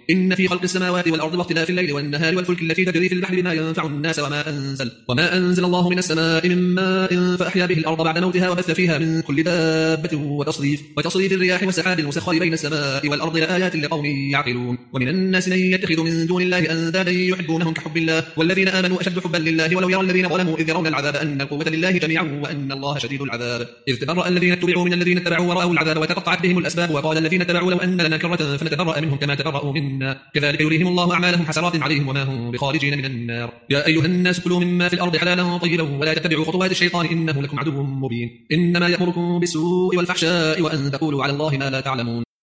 إن في خلق السماوات والأرض واختلاف الليل والنهار والفلك التي تجري في البحر بما ينفع الناس وما أنزل الله من السماء من ماء فأحيا به الأرض بعد موتها وبث فيها من كل دابة وتصريف الرياح والسحاب المسخر بين السماء والأرض لآيات لقوم يعقلون. ومن الناس من يتخذ من دون الله أندادا يحبونهم كحب الله والذين آمنوا أشد حبا لله ولو يرى الذين ظلموا إذ يرون العذاب أن القوة لله جميعا وأن الله شديد العذاب. إذ تبرأ الذين اتبعوا من الذين اتبعوا ورأوا العذاب وتقطعت بهم الأسباب وقال الذين اتبعوا لو أن لنا كرة فنتبرأ منهم كما تبرأوا منا كذلك يريهم الله أعمالهم حسرات عليهم وما هم بخارجين من النار. يا أيها الناس كلوا مما في الأرض حلالا طيبا ولا تتبعوا خطوات الشيطان إنه لكم عدو مبين. إنما يأمركم بالسوء والفحشاء وأن تقولوا على الله ما لا تعلمون.